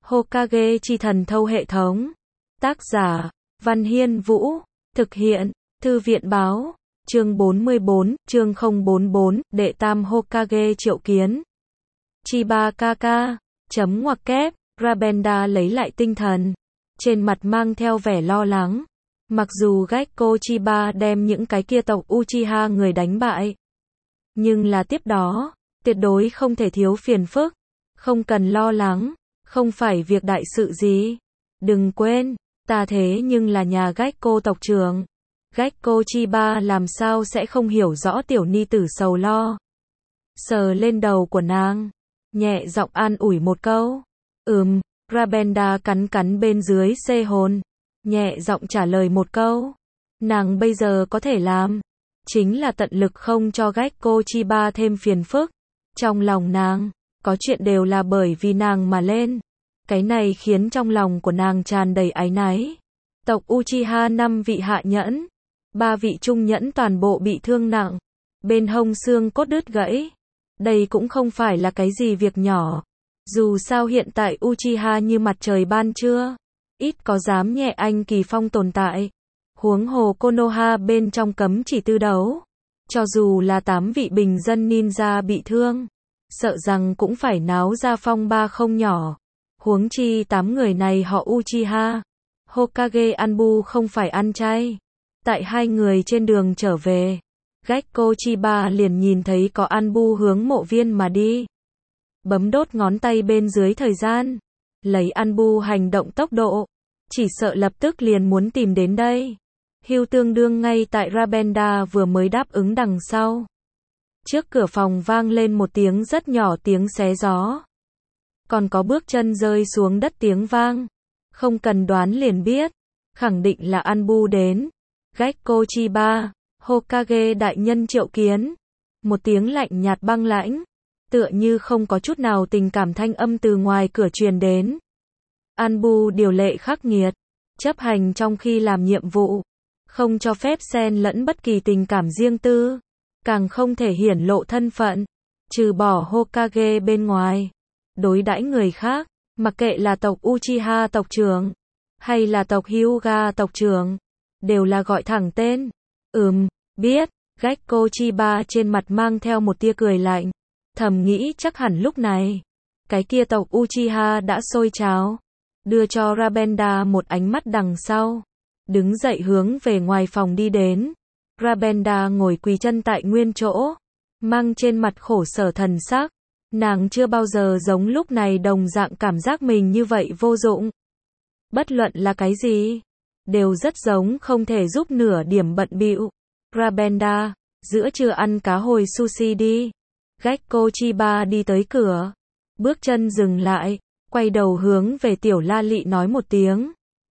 Hokage chi thần thâu hệ thống. Tác giả, Văn Hiên Vũ. Thực hiện, Thư viện báo. Chương 44, chương 044, đệ tam Hokage triệu kiến. Chiba Kaka, chấm ngoặc kép, Rabenda lấy lại tinh thần. Trên mặt mang theo vẻ lo lắng. Mặc dù Gekko Chiba đem những cái kia tộc Uchiha người đánh bại. Nhưng là tiếp đó, tuyệt đối không thể thiếu phiền phức. Không cần lo lắng, không phải việc đại sự gì. Đừng quên, ta thế nhưng là nhà Gekko tộc trưởng. Gekko Chiba làm sao sẽ không hiểu rõ tiểu ni tử sầu lo. Sờ lên đầu của nàng, nhẹ giọng an ủi một câu. Rabenda cắn cắn bên dưới xê hồn, nhẹ giọng trả lời một câu. Nàng bây giờ có thể làm, chính là tận lực không cho Gekko Chiba thêm phiền phức. Trong lòng nàng, có chuyện đều là bởi vì nàng mà lên. Cái này khiến trong lòng của nàng tràn đầy áy náy. Tộc Uchiha 5 vị hạ nhẫn, 3 vị trung nhẫn toàn bộ bị thương nặng. Bên hông xương cốt đứt gãy. Đây cũng không phải là cái gì việc nhỏ. Dù sao hiện tại Uchiha như mặt trời ban trưa, ít có dám nhẹ anh kỳ phong tồn tại. Huống hồ Konoha bên trong cấm chỉ tư đấu. Cho dù là 8 vị bình dân ninja bị thương, sợ rằng cũng phải náo ra phong ba không nhỏ. Huống chi 8 người này họ Uchiha. Hokage Anbu không phải ăn chay. Tại hai người trên đường trở về, Gekko Chiba liền nhìn thấy có Anbu hướng mộ viên mà đi. Bấm đốt ngón tay bên dưới thời gian. Lấy Anbu hành động tốc độ, chỉ sợ lập tức liền muốn tìm đến đây. Hưu tương đương ngay tại Rabenda vừa mới đáp ứng đằng sau. Trước cửa phòng vang lên một tiếng rất nhỏ tiếng xé gió. Còn có bước chân rơi xuống đất tiếng vang. Không cần đoán liền biết, khẳng định là Anbu đến. Gekko Chiba, Hokage đại nhân triệu kiến. Một tiếng lạnh nhạt băng lãnh, tựa như không có chút nào tình cảm thanh âm từ ngoài cửa truyền đến. Anbu điều lệ khắc nghiệt, chấp hành trong khi làm nhiệm vụ, không cho phép xen lẫn bất kỳ tình cảm riêng tư, càng không thể hiển lộ thân phận, trừ bỏ Hokage bên ngoài. Đối đãi người khác, mặc kệ là tộc Uchiha tộc trưởng, hay là tộc Hyuga tộc trưởng, đều là gọi thẳng tên. Biết. Gekko Chiba trên mặt mang theo một tia cười lạnh, thầm nghĩ chắc hẳn lúc này, cái kia tộc Uchiha đã sôi trào. Đưa cho Rabenda một ánh mắt đằng sau, đứng dậy hướng về ngoài phòng đi đến. Rabenda ngồi quỳ chân tại nguyên chỗ, mang trên mặt khổ sở thần sắc. Nàng chưa bao giờ giống lúc này đồng dạng cảm giác mình như vậy vô dụng. Bất luận là cái gì, đều rất giống không thể giúp nửa điểm bận bịu. Rabenda, giữa trưa ăn cá hồi sushi đi. Gekko Chiba đi tới cửa, bước chân dừng lại, quay đầu hướng về tiểu la lị nói một tiếng.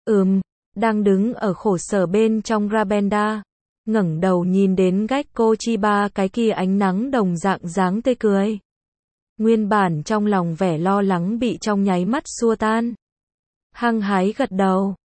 Đang đứng ở khổ sở bên trong Rabenda, ngẩng đầu nhìn đến Gekko Chiba cái kia ánh nắng đồng dạng dáng tươi cười. Nguyên bản trong lòng vẻ lo lắng bị trong nháy mắt xua tan. Hăng hái gật đầu.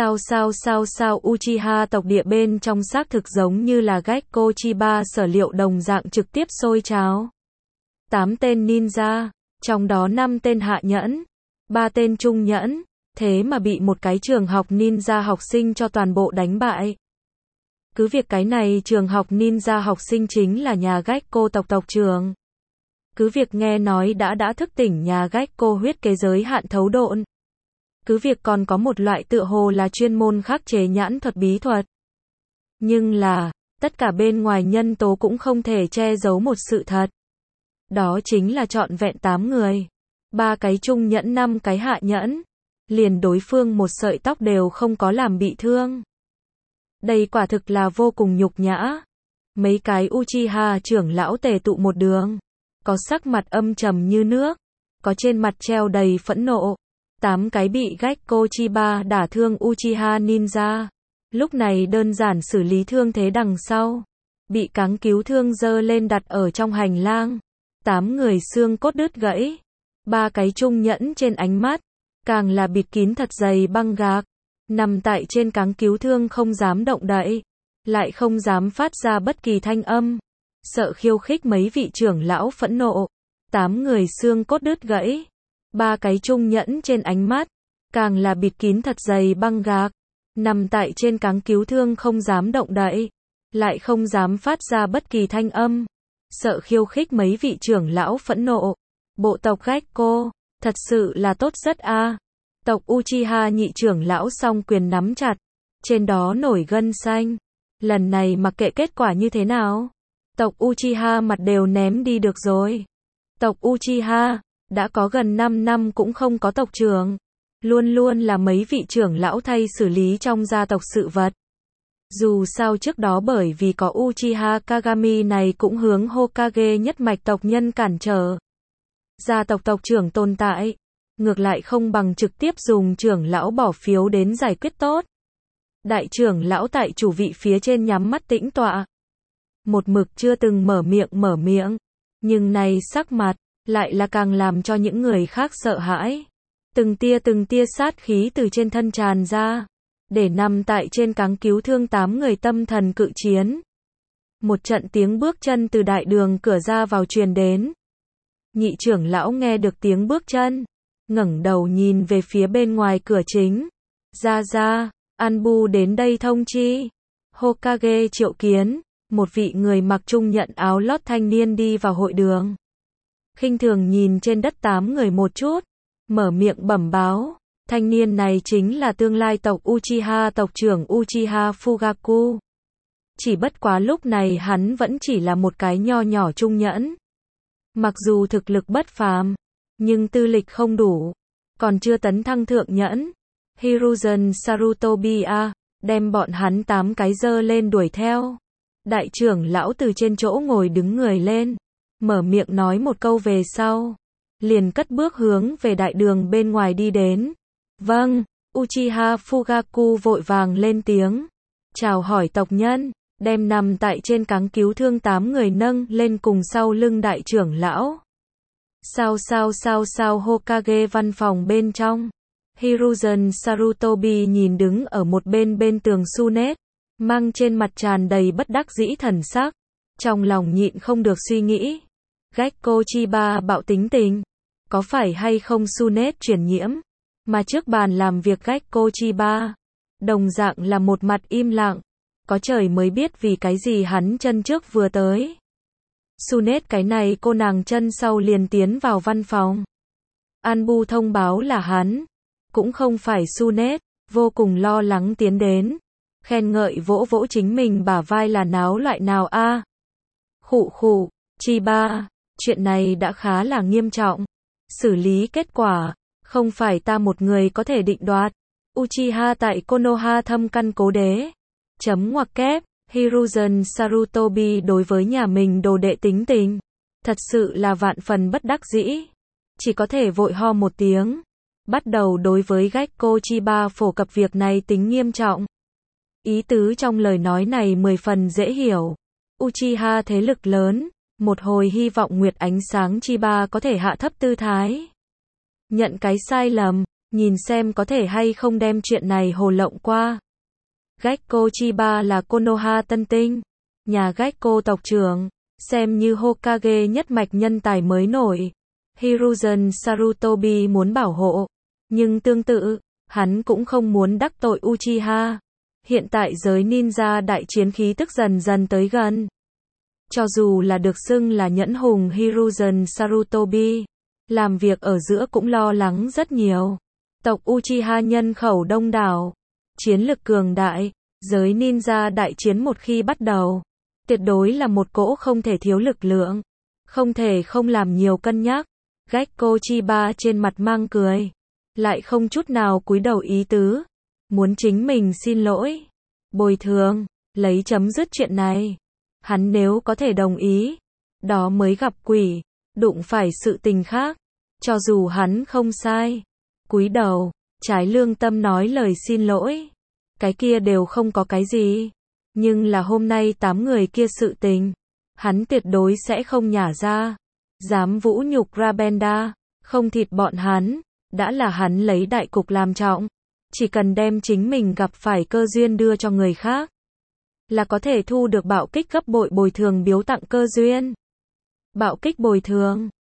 Sao Uchiha tộc địa bên trong xác thực giống như là Gekko Chiba sở liệu đồng dạng trực tiếp sôi trào. 8 tên ninja, trong đó 5 tên hạ nhẫn, 3 tên trung nhẫn, thế mà bị một cái trường học ninja học sinh cho toàn bộ đánh bại. Cứ việc cái này trường học ninja học sinh chính là nhà Gekko tộc tộc trưởng. Cứ việc nghe nói đã thức tỉnh nhà Gekko huyết kế giới hạn thấu độn. Cứ việc còn có một loại tựa hồ là chuyên môn khắc chế nhãn thuật bí thuật. Nhưng là, tất cả bên ngoài nhân tố cũng không thể che giấu một sự thật. Đó chính là trọn vẹn 8 người. 3 cái trung nhẫn 5 cái hạ nhẫn. Liền đối phương một sợi tóc đều không có làm bị thương. Đây quả thực là vô cùng nhục nhã. Mấy cái Uchiha trưởng lão tề tụ một đường. Có sắc mặt âm trầm như nước. Có trên mặt treo đầy phẫn nộ. 8 cái bị Gekko Chiba đả thương Uchiha ninja. Lúc này đơn giản xử lý thương thế đằng sau. Bị cáng cứu thương dơ lên đặt ở trong hành lang. 8 người xương cốt đứt gãy. 3 cái trung nhẫn trên ánh mắt. Càng là bịt kín thật dày băng gạc. Nằm tại trên cáng cứu thương không dám động đậy. Lại không dám phát ra bất kỳ thanh âm. Sợ khiêu khích mấy vị trưởng lão phẫn nộ. 8 người xương cốt đứt gãy. ba cái trung nhẫn trên ánh mắt, càng là bịt kín thật dày băng gạc, nằm tại trên cáng cứu thương không dám động đậy, lại không dám phát ra bất kỳ thanh âm, sợ khiêu khích mấy vị trưởng lão phẫn nộ. Bộ tộc Gekko, thật sự là tốt rất a. Tộc Uchiha nhị trưởng lão song quyền nắm chặt, trên đó nổi gân xanh. Lần này mặc kệ kết quả như thế nào, tộc Uchiha mặt đều ném đi được rồi. Tộc Uchiha, đã có gần 5 năm cũng không có tộc trưởng. Luôn luôn là mấy vị trưởng lão thay xử lý trong gia tộc sự vật. Dù sao trước đó bởi vì có Uchiha Kagami này cũng hướng Hokage nhất mạch tộc nhân cản trở. Gia tộc tộc trưởng tồn tại, ngược lại không bằng trực tiếp dùng trưởng lão bỏ phiếu đến giải quyết tốt. Đại trưởng lão tại chủ vị phía trên nhắm mắt tĩnh tọa. Một mực chưa từng mở miệng, nhưng này sắc mặt, lại là càng làm cho những người khác sợ hãi. Từng tia sát khí từ trên thân tràn ra, để nằm tại trên cáng cứu thương 8 người tâm thần cự chiến. Một trận tiếng bước chân từ đại đường cửa ra vào truyền đến. Nhị trưởng lão nghe được tiếng bước chân, ngẩng đầu nhìn về phía bên ngoài cửa chính. Ra, Anbu đến đây thông chi. Hokage triệu kiến, một vị người mặc trung nhận áo lót thanh niên đi vào hội đường. Khinh thường nhìn trên đất 8 người một chút, mở miệng bẩm báo, thanh niên này chính là tương lai tộc Uchiha tộc trưởng Uchiha Fugaku. Chỉ bất quá lúc này hắn vẫn chỉ là một cái nho nhỏ trung nhẫn. Mặc dù thực lực bất phàm, nhưng tư lịch không đủ, còn chưa tấn thăng thượng nhẫn. Hiruzen Sarutobi đem bọn hắn 8 cái giơ lên đuổi theo. Đại trưởng lão từ trên chỗ ngồi đứng người lên, mở miệng nói một câu về sau, liền cất bước hướng về đại đường bên ngoài đi đến. Vâng, Uchiha Fugaku vội vàng lên tiếng, chào hỏi tộc nhân, đem nằm tại trên cáng cứu thương 8 người nâng lên cùng sau lưng đại trưởng lão. Sao Hokage văn phòng bên trong. Hiruzen Sarutobi nhìn đứng ở một bên tường Sunet, mang trên mặt tràn đầy bất đắc dĩ thần sắc, trong lòng nhịn không được suy nghĩ. Gekko Chiba bạo tính tình, có phải hay không Sunet truyền nhiễm, mà trước bàn làm việc Gekko Chiba, đồng dạng là một mặt im lặng, có trời mới biết vì cái gì hắn chân trước vừa tới. Sunet cái này cô nàng chân sau liền tiến vào văn phòng. Anbu thông báo là hắn, cũng không phải Sunet, vô cùng lo lắng tiến đến, khen ngợi vỗ chính mình bả vai là náo loại nào a. Khụ, Chiba, chuyện này đã khá là nghiêm trọng. Xử lý kết quả, không phải ta một người có thể định đoạt. Uchiha tại Konoha thâm căn cố đế. Chấm ngoặc kép, Hiruzen Sarutobi đối với nhà mình đồ đệ tính tình, thật sự là vạn phần bất đắc dĩ. Chỉ có thể vội ho một tiếng, bắt đầu đối với Gekko Chiba phổ cập việc này tính nghiêm trọng. Ý tứ trong lời nói này 10 phần dễ hiểu. Uchiha thế lực lớn, một hồi hy vọng Nguyệt Ánh Sáng Chiba có thể hạ thấp tư thái. Nhận cái sai lầm, nhìn xem có thể hay không đem chuyện này hồ lộng qua. Gekko Chiba là Konoha tân tinh, nhà Gekko tộc trưởng, xem như Hokage nhất mạch nhân tài mới nổi. Hiruzen Sarutobi muốn bảo hộ, nhưng tương tự, hắn cũng không muốn đắc tội Uchiha. Hiện tại giới ninja đại chiến khí tức dần tới gần. Cho dù là được xưng là nhẫn hùng Hiruzen Sarutobi, làm việc ở giữa cũng lo lắng rất nhiều. Tộc Uchiha nhân khẩu đông đảo, chiến lực cường đại, giới ninja đại chiến một khi bắt đầu, tuyệt đối là một cỗ không thể thiếu lực lượng, không thể không làm nhiều cân nhắc. Gekko Chiba trên mặt mang cười, lại không chút nào cúi đầu ý tứ, muốn chính mình xin lỗi, bồi thường, lấy chấm dứt chuyện này. Hắn nếu có thể đồng ý, đó mới gặp quỷ, đụng phải sự tình khác, cho dù hắn không sai, cúi đầu, trái lương tâm nói lời xin lỗi, cái kia đều không có cái gì. Nhưng là hôm nay 8 người kia sự tình, hắn tuyệt đối sẽ không nhả ra. Dám vũ nhục Rabenda, không thịt bọn hắn, đã là hắn lấy đại cục làm trọng. Chỉ cần đem chính mình gặp phải cơ duyên đưa cho người khác, là có thể thu được bạo kích gấp bội bồi thường biếu tặng cơ duyên. Bạo kích bồi thường,